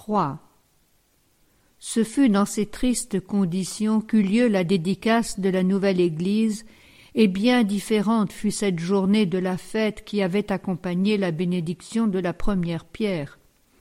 3. Ce fut dans ces tristes conditions qu'eut lieu la dédicace de la nouvelle église, et bien différente fut cette journée de la fête qui avait accompagné la bénédiction de la première pierre.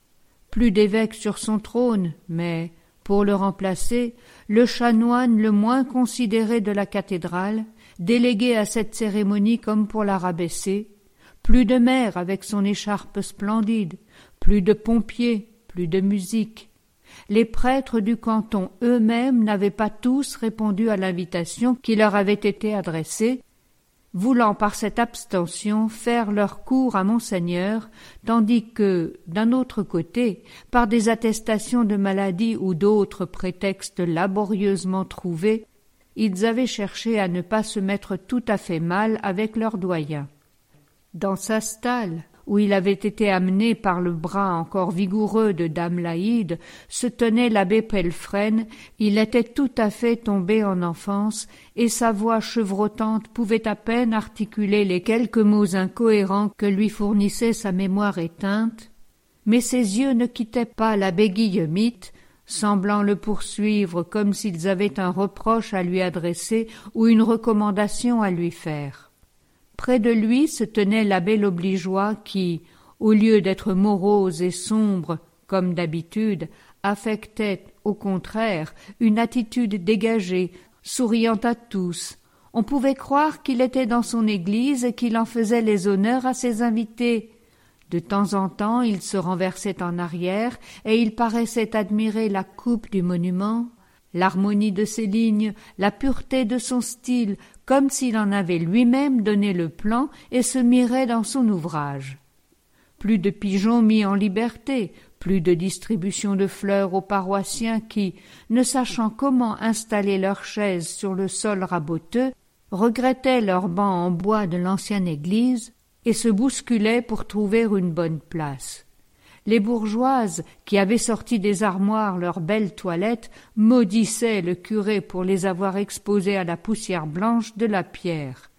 Plus d'évêque sur son trône, mais, pour le remplacer, le chanoine le moins considéré de la cathédrale, délégué à cette cérémonie comme pour la rabaisser, plus de maire avec son écharpe splendide, plus de pompiers, plus de musique. Les prêtres du canton eux-mêmes n'avaient pas tous répondu à l'invitation qui leur avait été adressée, voulant par cette abstention faire leur cour à Monseigneur, tandis que, d'un autre côté, par des attestations de maladie ou d'autres prétextes laborieusement trouvés, ils avaient cherché à ne pas se mettre tout à fait mal avec leur doyen. Dans sa stalle, où il avait été amené par le bras encore vigoureux de dame Laïde, se tenait l'abbé Pelfren. Il était tout à fait tombé en enfance, et sa voix chevrotante pouvait à peine articuler les quelques mots incohérents que lui fournissait sa mémoire éteinte, mais ses yeux ne quittaient pas l'abbé Guillemite, semblant le poursuivre comme s'ils avaient un reproche à lui adresser ou une recommandation à lui faire. Près de lui se tenait l'abbé L'Obligeois qui, au lieu d'être morose et sombre comme d'habitude, affectait, au contraire, une attitude dégagée, souriant à tous. On pouvait croire qu'il était dans son église et qu'il en faisait les honneurs à ses invités. De temps en temps, il se renversait en arrière et il paraissait admirer la coupe du monument, l'harmonie de ses lignes, la pureté de son style, comme s'il en avait lui-même donné le plan et se mirait dans son ouvrage. Plus de pigeons mis en liberté, plus de distribution de fleurs aux paroissiens qui, ne sachant comment installer leurs chaises sur le sol raboteux, regrettaient leurs bancs en bois de l'ancienne église et se bousculaient pour trouver une bonne place. Les bourgeoises, qui avaient sorti des armoires leurs belles toilettes, maudissaient le curé pour les avoir exposées à la poussière blanche de la pierre.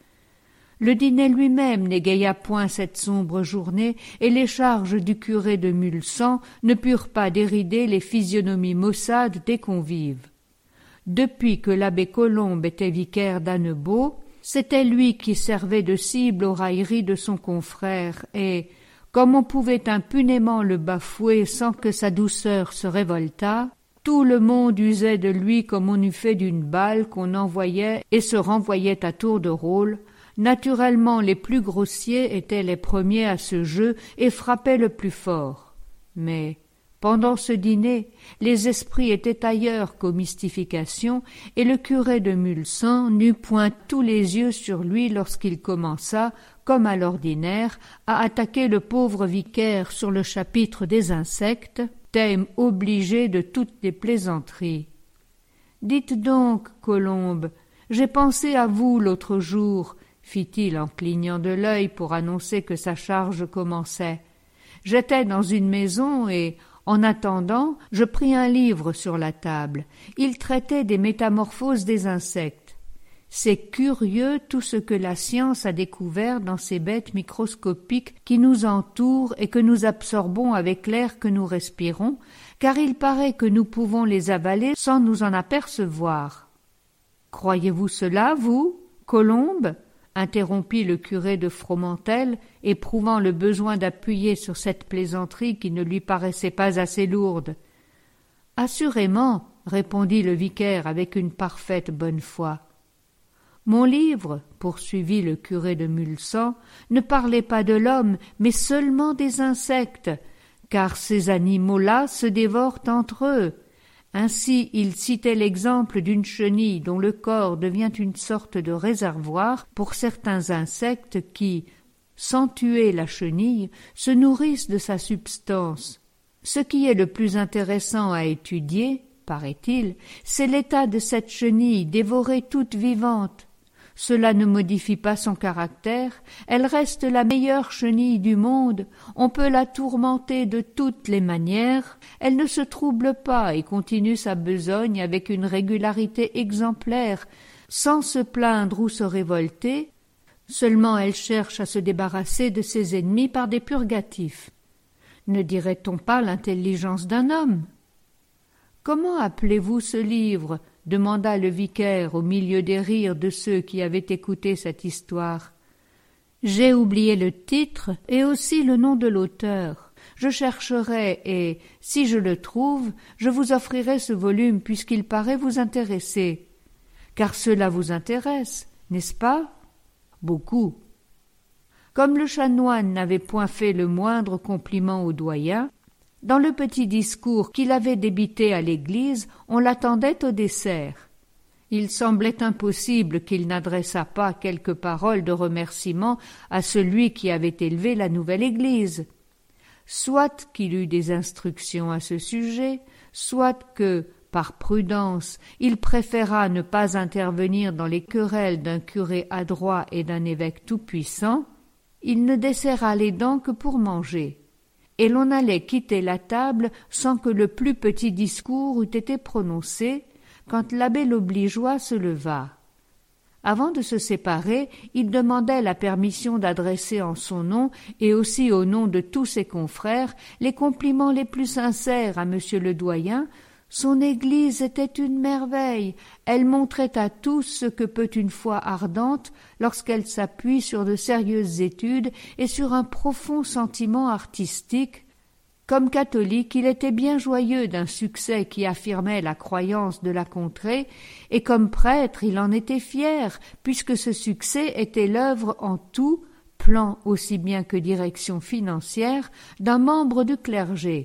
Le dîner lui-même n'égaya point cette sombre journée, et les charges du curé de Mulsan ne purent pas dérider les physionomies maussades des convives. Depuis que l'abbé Colombe était vicaire d'Annebault, c'était lui qui servait de cible aux railleries de son confrère, et, comme on pouvait impunément le bafouer sans que sa douceur se révoltât, tout le monde usait de lui comme on eût fait d'une balle qu'on envoyait et se renvoyait à tour de rôle. Naturellement, les plus grossiers étaient les premiers à ce jeu et frappaient le plus fort. Mais, pendant ce dîner, les esprits étaient ailleurs qu'aux mystifications, et le curé de Mulsan n'eut point tous les yeux sur lui lorsqu'il commença, comme à l'ordinaire, à attaquer le pauvre vicaire sur le chapitre des insectes, thème obligé de toutes les plaisanteries. « Dites donc, Colombe, j'ai pensé à vous l'autre jour, » fit-il en clignant de l'œil pour annoncer que sa charge commençait. « J'étais dans une maison et, en attendant, je pris un livre sur la table. Il traitait des métamorphoses des insectes. C'est curieux tout ce que la science a découvert dans ces bêtes microscopiques qui nous entourent et que nous absorbons avec l'air que nous respirons, car il paraît que nous pouvons les avaler sans nous en apercevoir. »« Croyez-vous cela, vous, Colombe ?» interrompit le curé de Fromentel, éprouvant le besoin d'appuyer sur cette plaisanterie qui ne lui paraissait pas assez lourde. « Assurément, » répondit le vicaire avec une parfaite bonne foi. « Mon livre, » poursuivit le curé de Mulsan, « ne parlait pas de l'homme, mais seulement des insectes, car ces animaux-là se dévorent entre eux. Ainsi, il citait l'exemple d'une chenille dont le corps devient une sorte de réservoir pour certains insectes qui, sans tuer la chenille, se nourrissent de sa substance. Ce qui est le plus intéressant à étudier, paraît-il, c'est l'état de cette chenille dévorée toute vivante. Cela ne modifie pas son caractère, elle reste la meilleure chenille du monde, on peut la tourmenter de toutes les manières, elle ne se trouble pas et continue sa besogne avec une régularité exemplaire, sans se plaindre ou se révolter, seulement elle cherche à se débarrasser de ses ennemis par des purgatifs. Ne dirait-on pas l'intelligence d'un homme? Comment appelez-vous ce livre? Demanda le vicaire au milieu des rires de ceux qui avaient écouté cette histoire. J'ai oublié le titre et aussi le nom de l'auteur. Je chercherai et, si je le trouve, je vous offrirai ce volume puisqu'il paraît vous intéresser. Car cela vous intéresse, n'est-ce pas? Beaucoup. Comme le chanoine n'avait point fait le moindre compliment au doyen, dans le petit discours qu'il avait débité à l'église, on l'attendait au dessert. Il semblait impossible qu'il n'adressât pas quelques paroles de remerciement à celui qui avait élevé la nouvelle église. Soit qu'il eût des instructions à ce sujet, soit que, par prudence, il préféra ne pas intervenir dans les querelles d'un curé adroit et d'un évêque tout-puissant, il ne desserra les dents que pour manger, et l'on allait quitter la table sans que le plus petit discours eût été prononcé, quand l'abbé l'obligeois se leva. Avant de se séparer, il demandait la permission d'adresser en son nom et aussi au nom de tous ses confrères les compliments les plus sincères à monsieur le doyen. Son église était une merveille, elle montrait à tous ce que peut une foi ardente lorsqu'elle s'appuie sur de sérieuses études et sur un profond sentiment artistique. Comme catholique, il était bien joyeux d'un succès qui affirmait la croyance de la contrée, et comme prêtre, il en était fier, puisque ce succès était l'œuvre en tout, plan aussi bien que direction financière, d'un membre du clergé.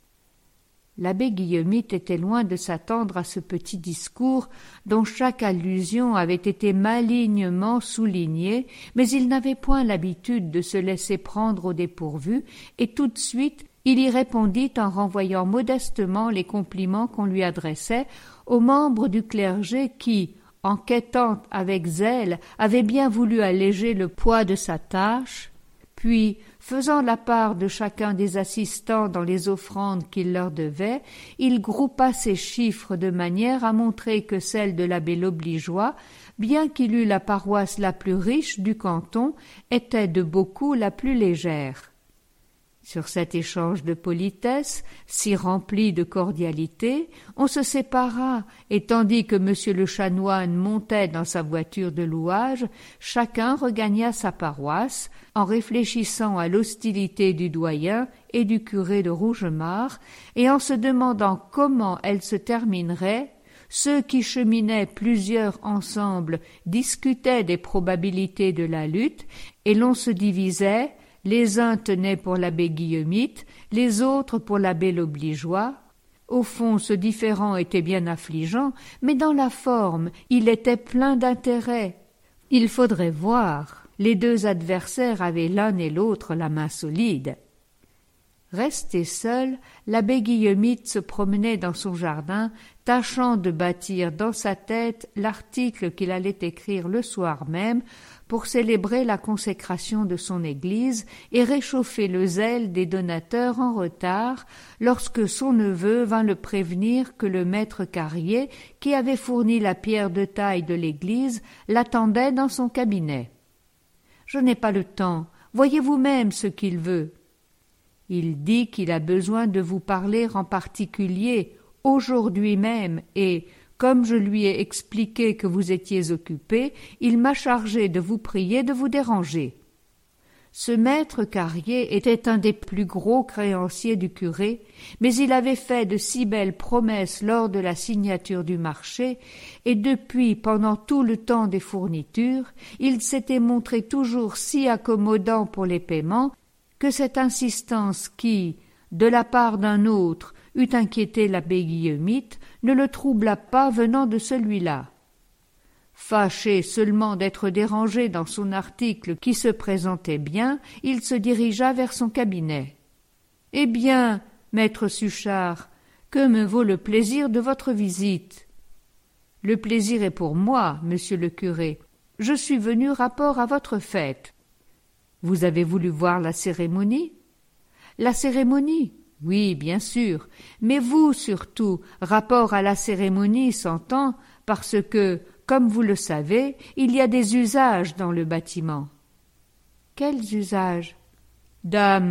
L'abbé Guillemite était loin de s'attendre à ce petit discours dont chaque allusion avait été malignement soulignée, mais il n'avait point l'habitude de se laisser prendre au dépourvu, et tout de suite il y répondit en renvoyant modestement les compliments qu'on lui adressait aux membres du clergé qui, enquêtant avec zèle, avaient bien voulu alléger le poids de sa tâche, puis, faisant la part de chacun des assistants dans les offrandes qu'il leur devait, il groupa ses chiffres de manière à montrer que celle de l'abbé l'obligeois, bien qu'il eût la paroisse la plus riche du canton, était de beaucoup la plus légère. Sur cet échange de politesse, si rempli de cordialité, on se sépara, et tandis que monsieur le chanoine montait dans sa voiture de louage, chacun regagna sa paroisse, en réfléchissant à l'hostilité du doyen et du curé de Rougemare, et en se demandant comment elle se terminerait. Ceux qui cheminaient plusieurs ensemble discutaient des probabilités de la lutte, et l'on se divisait. Les uns tenaient pour l'abbé Guillemite, les autres pour l'abbé l'obligeois. Au fond, ce différend était bien affligeant, mais dans la forme, il était plein d'intérêt. Il faudrait voir. Les deux adversaires avaient l'un et l'autre la main solide. Resté seul, l'abbé Guillemite se promenait dans son jardin, tâchant de bâtir dans sa tête l'article qu'il allait écrire le soir même pour célébrer la consécration de son église et réchauffer le zèle des donateurs en retard, lorsque son neveu vint le prévenir que le maître Carrier, qui avait fourni la pierre de taille de l'église, l'attendait dans son cabinet. « Je n'ai pas le temps, voyez vous-même ce qu'il veut. » Il dit qu'il a besoin de vous parler en particulier, aujourd'hui même, et, comme je lui ai expliqué que vous étiez occupé, il m'a chargé de vous prier de vous déranger. Ce maître Carrier était un des plus gros créanciers du curé, mais il avait fait de si belles promesses lors de la signature du marché, et depuis, pendant tout le temps des fournitures, il s'était montré toujours si accommodant pour les paiements, que cette insistance qui, de la part d'un autre, eût inquiété l'abbé Guillemite, ne le troubla pas venant de celui-là. Fâché seulement d'être dérangé dans son article qui se présentait bien, il se dirigea vers son cabinet. « Eh bien, maître Suchard, que me vaut le plaisir de votre visite ?»« Le plaisir est pour moi, monsieur le curé. Je suis venu rapport à votre fête. » « Vous avez voulu voir la cérémonie ?»« La cérémonie, oui, bien sûr, mais vous surtout, rapport à la cérémonie s'entend parce que, comme vous le savez, il y a des usages dans le bâtiment. »« Quels usages ?»«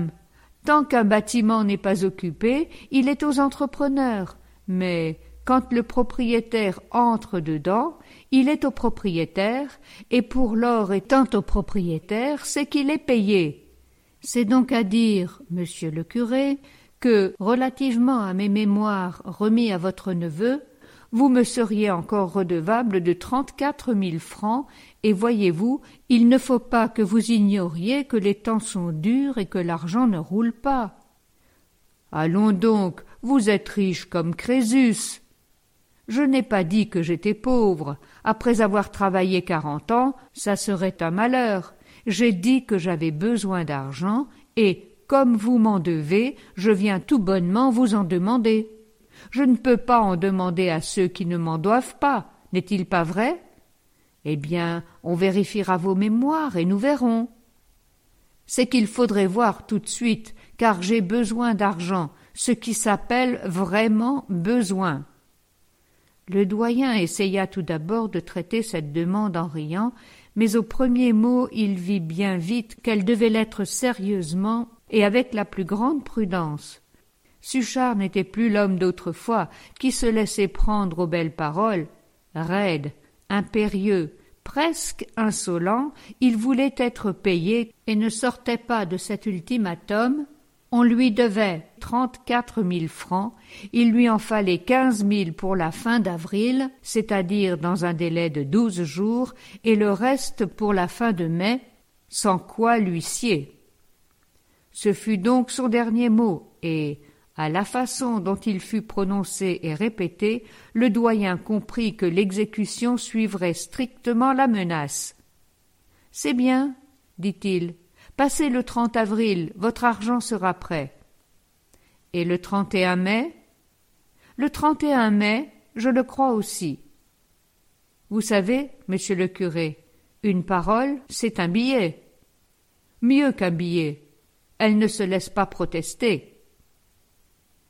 Dame, Tant qu'un bâtiment n'est pas occupé, il est aux entrepreneurs, mais quand le propriétaire entre dedans, il est au propriétaire, et pour l'or étant au propriétaire, c'est qu'il est payé. C'est donc à dire, monsieur le curé, que, relativement à mes mémoires remis à votre neveu, vous me seriez encore redevable de 34 000 francs, et voyez-vous, il ne faut pas que vous ignoriez que les temps sont durs et que l'argent ne roule pas. Allons donc, vous êtes riche comme Crésus. Je n'ai pas dit que j'étais pauvre. Après avoir travaillé 40 ans, ça serait un malheur. J'ai dit que j'avais besoin d'argent, et, comme vous m'en devez, je viens tout bonnement vous en demander. Je ne peux pas en demander à ceux qui ne m'en doivent pas, n'est-il pas vrai? Eh bien, on vérifiera vos mémoires et nous verrons. C'est qu'il faudrait voir tout de suite, car j'ai besoin d'argent, ce qui s'appelle vraiment besoin. Le doyen essaya tout d'abord de traiter cette demande en riant, mais au premier mot il vit bien vite qu'elle devait l'être sérieusement et avec la plus grande prudence. Suchard n'était plus l'homme d'autrefois qui se laissait prendre aux belles paroles. Raide, impérieux, presque insolent, il voulait être payé et ne sortait pas de cet ultimatum. On lui devait 34 000 francs, il lui en fallait 15 000 pour la fin d'avril, c'est-à-dire dans un délai de 12 jours, et le reste pour la fin de mai, sans quoi l'huissier. Ce fut donc son dernier mot, et, à la façon dont il fut prononcé et répété, le doyen comprit que l'exécution suivrait strictement la menace. « C'est bien, dit-il. Passez le 30 avril, votre argent sera prêt. Et le 31 mai? Le 31 mai, je le crois aussi. Vous savez, monsieur le curé, une parole, c'est un billet. Mieux qu'un billet. Elle ne se laisse pas protester.